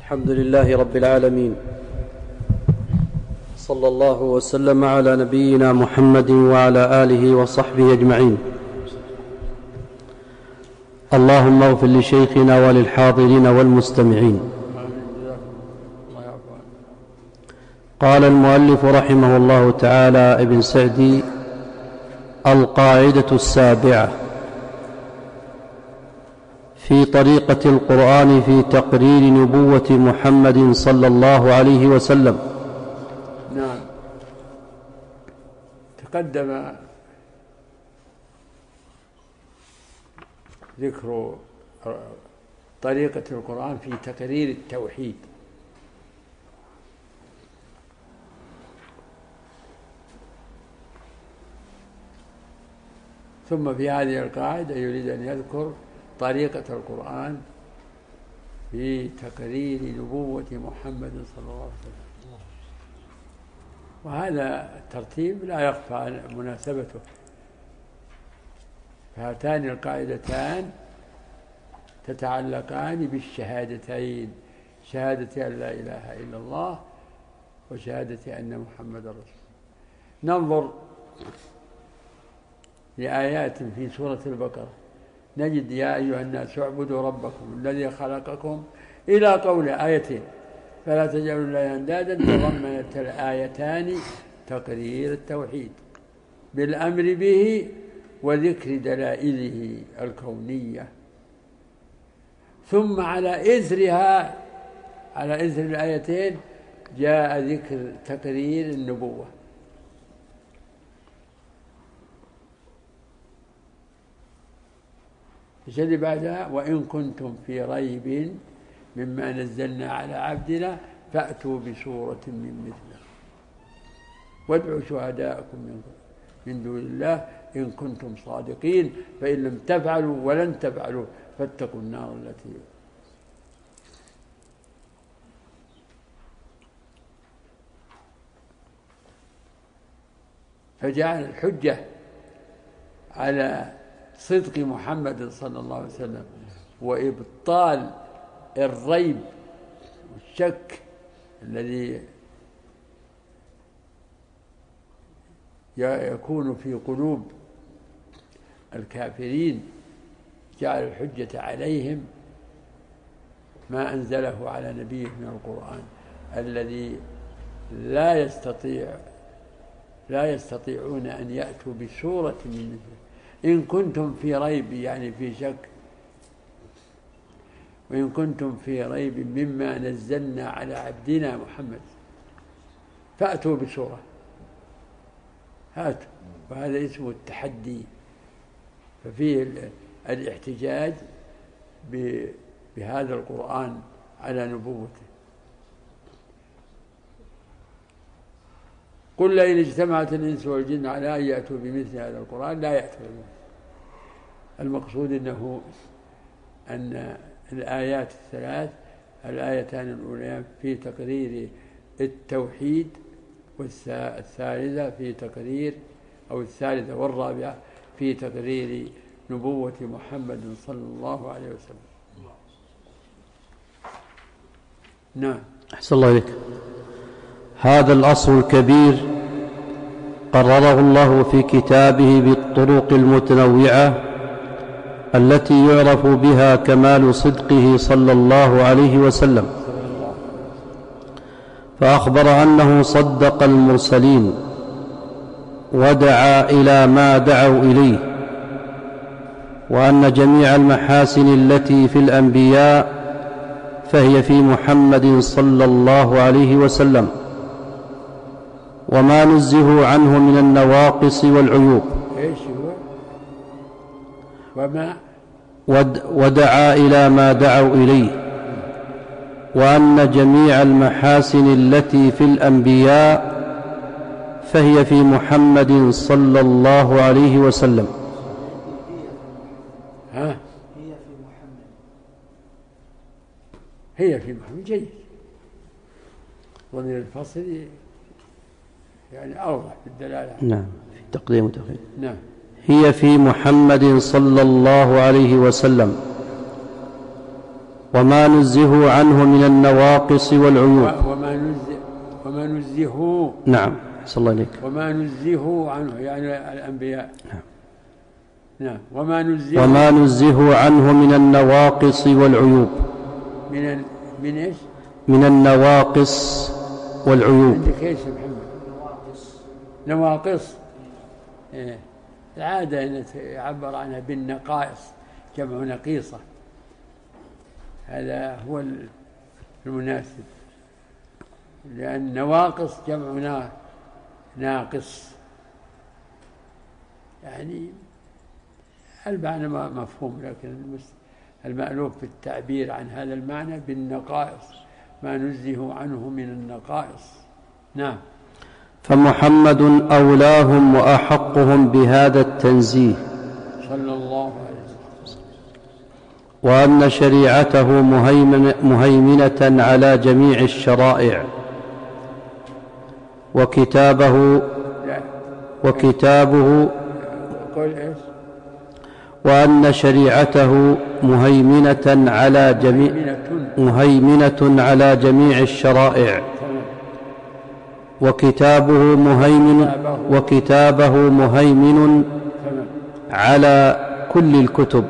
الحمد لله رب العالمين، صلى الله وسلم على نبينا محمد وعلى آله وصحبه أجمعين. اللهم اغفر لشيخنا وللحاضرين والمستمعين. قال المؤلف رحمه الله تعالى ابن سعدي: القاعدة السابعة في طريقة القرآن في تقرير نبوة محمد صلى الله عليه وسلم. نعم، تقدم ذكر طريقة القرآن في تقرير التوحيد، ثم في هذه القاعدة يريد أن يذكر طريقة القرآن في تقرير نبوة محمد صلى الله عليه وسلم. وهذا الترتيب لا يخفى مناسبته، فهاتان القاعدتان تتعلقان بالشهادتين: شهادة أن لا إله إلا الله وشهادة أن محمد رسول الله. ننظر لآيات في سورة البقرة نجد: يا أيها الناس اعبدوا ربكم الذي خلقكم إلى قول آيتين فلا تجعلوا لله أندادا. تضمنت الآيتان تقرير التوحيد بالأمر به وذكر دلائله الكونية، ثم على إثرها، على إثر الآيتين، جاء ذكر تقرير النبوة. ايش اللي بعدها؟ وإن كنتم في ريب مما نزلنا على عبدنا فأتوا بسورة من مثله وادعوا شهداءكم من دون الله إن كنتم صادقين فإن لم تفعلوا ولن تفعلوا فاتقوا النار التي. فجعل الحجة على صدق محمد صلى الله عليه وسلم وإبطال الريب والشك الذي يكون في قلوب الكافرين. جعل الحجة عليهم ما أنزله على نبيه من القرآن الذي لا يستطيعون أن يأتوا بسورة من مثله. إن كنتم في ريب يعني في شك، وإن كنتم في ريب مما نزلنا على عبدنا محمد فأتوا بسورة، هاتوا. وهذا اسمه التحدي، ففيه الاحتجاج بهذا القرآن على نبوته. قل لئن اجتمعت الإنس والجن على أن يأتوا بمثل هذا القرآن لا يأتوا بمثله. المقصود أن الآيات الثلاث، الآيتان الأوليان في تقرير التوحيد، والثالثة في تقرير، أو الثالثة والرابعة في تقرير نبوة محمد صلى الله عليه وسلم. نعم. أحسن الله إليك. هذا الأصل الكبير قرره الله في كتابه بالطرق المتنوعة التي يعرف بها كمال صدقه صلى الله عليه وسلم، فأخبر أنه صدق المرسلين ودعا إلى ما دعوا إليه، وأن جميع المحاسن التي في الأنبياء فهي في محمد صلى الله عليه وسلم، وما نزهوا عنه من النواقص والعيوب. ودعا إلى ما دعوا إليه، وأن جميع المحاسن التي في الأنبياء فهي في محمد صلى الله عليه وسلم. هي في محمد جيد. ضمير الفصل يعني أوضح في الدلالة. نعم، في التقديم والتأخير. نعم. هي في محمد صلى الله عليه وسلم، وما نزهوا عنه من النواقص والعيوب. وما نزهوا، نعم، أحسن الله إليك. وما نزهوا عنه يعني الأنبياء. نعم. وما نزهوا عنه من النواقص والعيوب. من إيش؟ من النواقص والعيوب. عندك إيش يا محمد؟ نواقص. إيه. العادة أن يعبر عنها بالنقائص، جمع نقيصة، هذا هو المناسب، لأن نواقص جمع ناقص، يعني المعنى مفهوم، لكن المألوف في التعبير عن هذا المعنى بالنقائص، ما نزه عنه من النقائص. نعم. فمحمد أولاهم وأحقهم بهذا التنزيه صلى الله عليه وسلم، وأن شريعته مهيمنة على جميع الشرائع، وكتابه وأن شريعته مهيمنة على جميع الشرائع، وكتابه مهيمن على كل الكتب،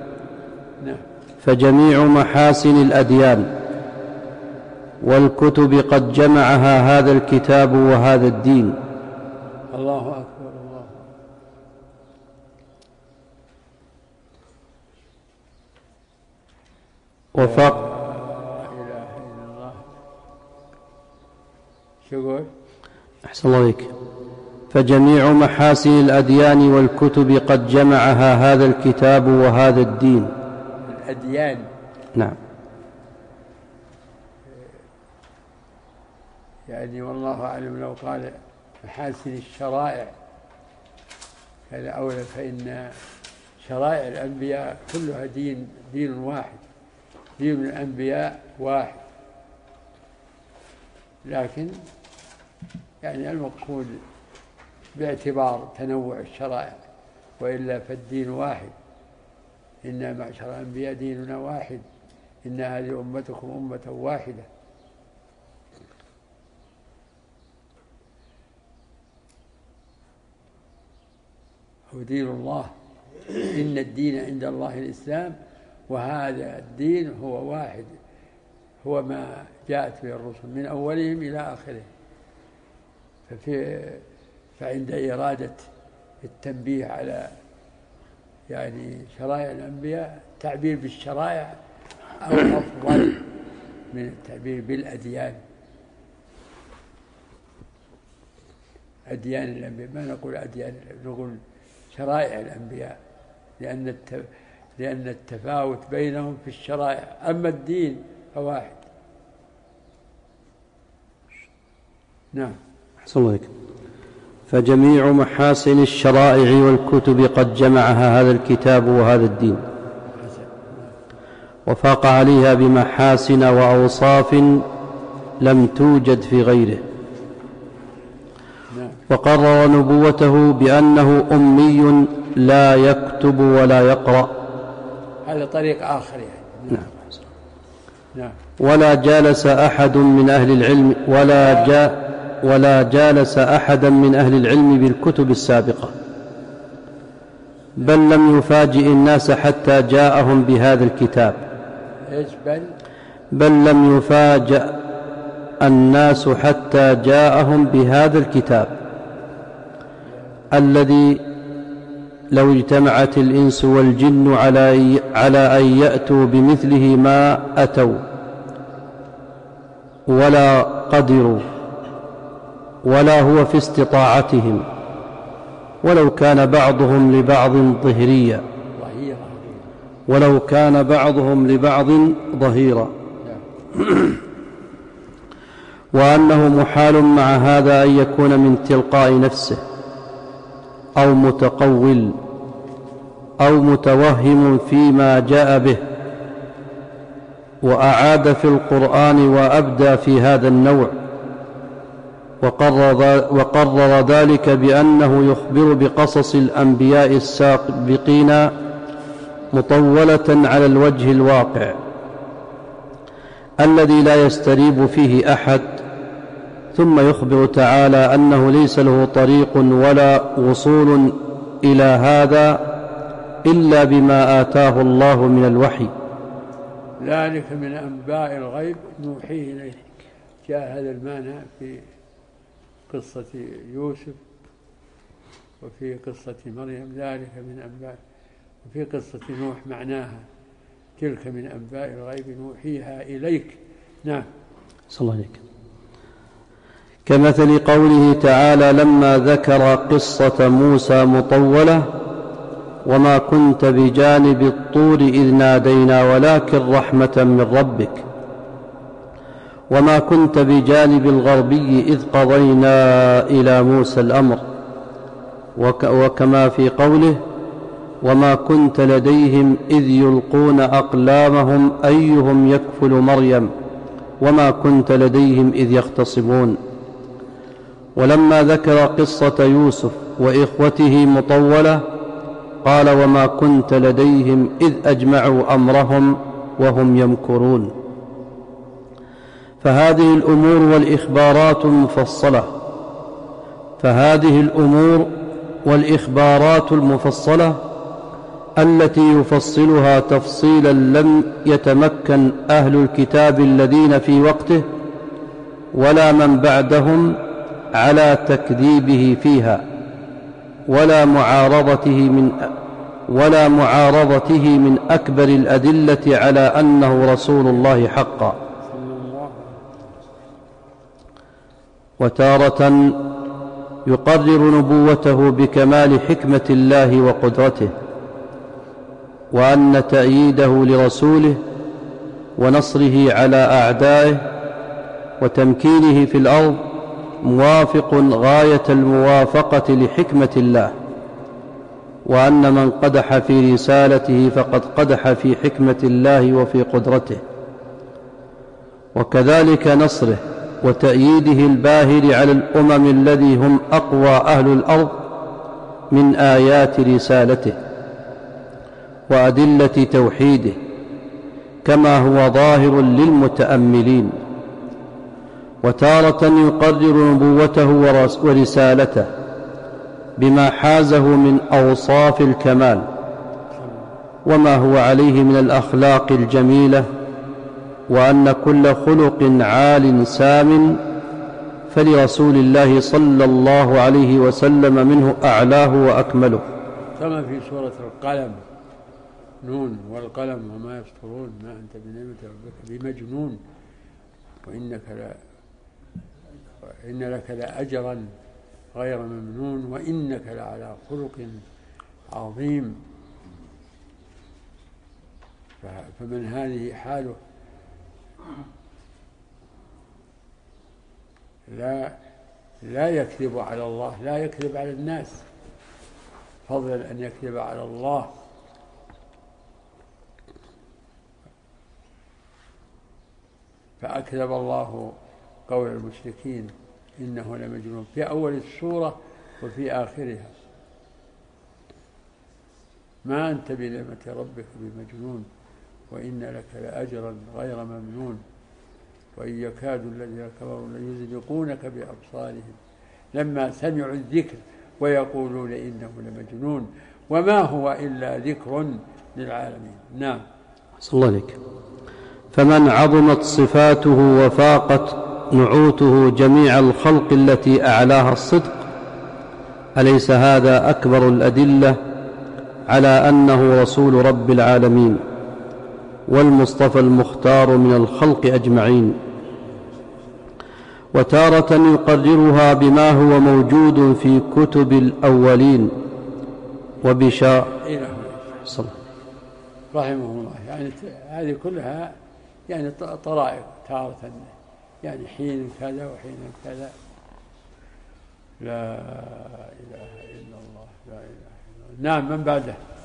فجميع محاسن الأديان والكتب قد جمعها هذا الكتاب وهذا الدين. الله أكبر، الله وفق. لا إله إلا الله. شو يقول؟ أحسن الله عليك. فجميع محاسن الأديان والكتب قد جمعها هذا الكتاب وهذا الدين. الأديان. نعم. يعني والله أعلم لو قال محاسن الشرائع هذا أولى، فإن شرائع الأنبياء كلها دين واحد، دين الأنبياء واحد، لكن يعني المقصود باعتبار تنوع الشرائع، وإلا فالدين واحد. إنا معشر الأنبياء ديننا واحد، إن هذه أمتكم أمة واحدة. هو دين الله، إن الدين عند الله الإسلام، وهذا الدين هو واحد، هو ما جاءت به الرسل من أولهم إلى آخرهم. فعند إرادة التنبيه على يعني شرائع الأنبياء، التعبير بالشرائع أو أفضل من التعبير بالأديان. أديان الأنبياء، ما نقول أديان، نقول شرائع الأنبياء، لأن التفاوت بينهم في الشرائع، أما الدين فواحد. نعم. أحسن الله عليك. فجميع محاسن الشرائع والكتب قد جمعها هذا الكتاب وهذا الدين، وفاق عليها بمحاسن وأوصاف لم توجد في غيره، وقرر نبوته بأنه أمي لا يكتب ولا يقرأ. هذا طريق آخر يعني. نعم. ولا جالس أحد من أهل العلم ولا جالس أحدا من أهل العلم بالكتب السابقة، بل لم يفاجئ الناس حتى جاءهم بهذا الكتاب. بل لم يفاجأ الناس حتى جاءهم بهذا الكتاب الذي لو اجتمعت الإنس والجن على أن يأتوا بمثله ما أتوا ولا قدروا، ولا هو في استطاعتهم، ولو كان بعضهم لبعض ظهيرا، وأنه محال مع هذا أن يكون من تلقاء نفسه أو متقول أو متوهم فيما جاء به، وأعاد في القرآن وأبدى في هذا النوع، وقرر ذلك بأنه يخبر بقصص الأنبياء السابقين مطولة على الوجه الواقع، الذي لا يستريب فيه أحد، ثم يخبر تعالى أنه ليس له طريق ولا وصول إلى هذا إلا بما آتاه الله من الوحي. ذلك من أنباء الغيب نوحيه إليك. جاء هذا المعنى في قصة يوسف وفي قصة مريم، ذلك من أنباء، وفي قصة نوح معناها تلك من أنباء الغيب نوحيها إليك. نعم. صلى الله عليك. كمثل قوله تعالى لما ذكر قصة موسى مطولة وما كنت بجانب الطور إذ نادينا ولكن رحمة من ربك وما كنت بجانب الغربي إذ قضينا إلى موسى الأمر، وكما في قوله وما كنت لديهم إذ يلقون أقلامهم أيهم يكفل مريم وما كنت لديهم إذ يختصمون. ولما ذكر قصة يوسف وإخوته مطولة قال وما كنت لديهم إذ أجمعوا أمرهم وهم يمكرون. فهذه الأمور والإخبارات المفصلة التي يفصلها تفصيلا لم يتمكن أهل الكتاب الذين في وقته ولا من بعدهم على تكذيبه فيها ولا معارضته من أكبر الأدلة على أنه رسول الله حقا. وتارة يقرر نبوته بكمال حكمة الله وقدرته، وأن تأييده لرسوله ونصره على أعدائه وتمكينه في الأرض موافق غاية الموافقة لحكمة الله، وأن من قدح في رسالته فقد قدح في حكمة الله وفي قدرته، وكذلك نصره وتأييده الباهر على الأمم الذي هم أقوى أهل الأرض من آيات رسالته وأدلة توحيده كما هو ظاهر للمتأملين. وتارة يقرر نبوته ورسالته بما حازه من أوصاف الكمال وما هو عليه من الأخلاق الجميلة، وأن كل خلق عال سام فلرسول الله صلى الله عليه وسلم منه أعلاه وأكمله. كما في سورة القلم نون والقلم وما يسطرون ما أنت بنعمة ربك بمجنون وإن لك لأجرا غير ممنون وإنك لعلى خلق عظيم. فمن هذه حاله لا يكذب على الله، لا يكذب على الناس، فضلا أن يكذب على الله. فأكذب الله قول المشركين إنه لمجنون في أول السورة وفي آخرها. ما أنت بنعمة ربك بمجنون وإن لك لأجرا غير ممنون وإن يكاد الذين كفروا ليزلقونك بأبصارهم لما سمعوا الذكر ويقولون إنه لمجنون وما هو إلا ذكر للعالمين. نعم. صلى الله عليك. فمن عظمت صفاته وفاقت نعوته جميع الخلق التي أعلاها الصدق، أليس هذا أكبر الأدلة على أنه رسول رب العالمين والمصطفى المختار من الخلق أجمعين؟ وتارة يقررها بما هو موجود في كتب الأولين رحمه الله. يعني هذه كلها يعني طرائق، تارة يعني حين كذا وحين كذا. لا إله إلا الله، لا إله إلا الله. نعم. من بعده؟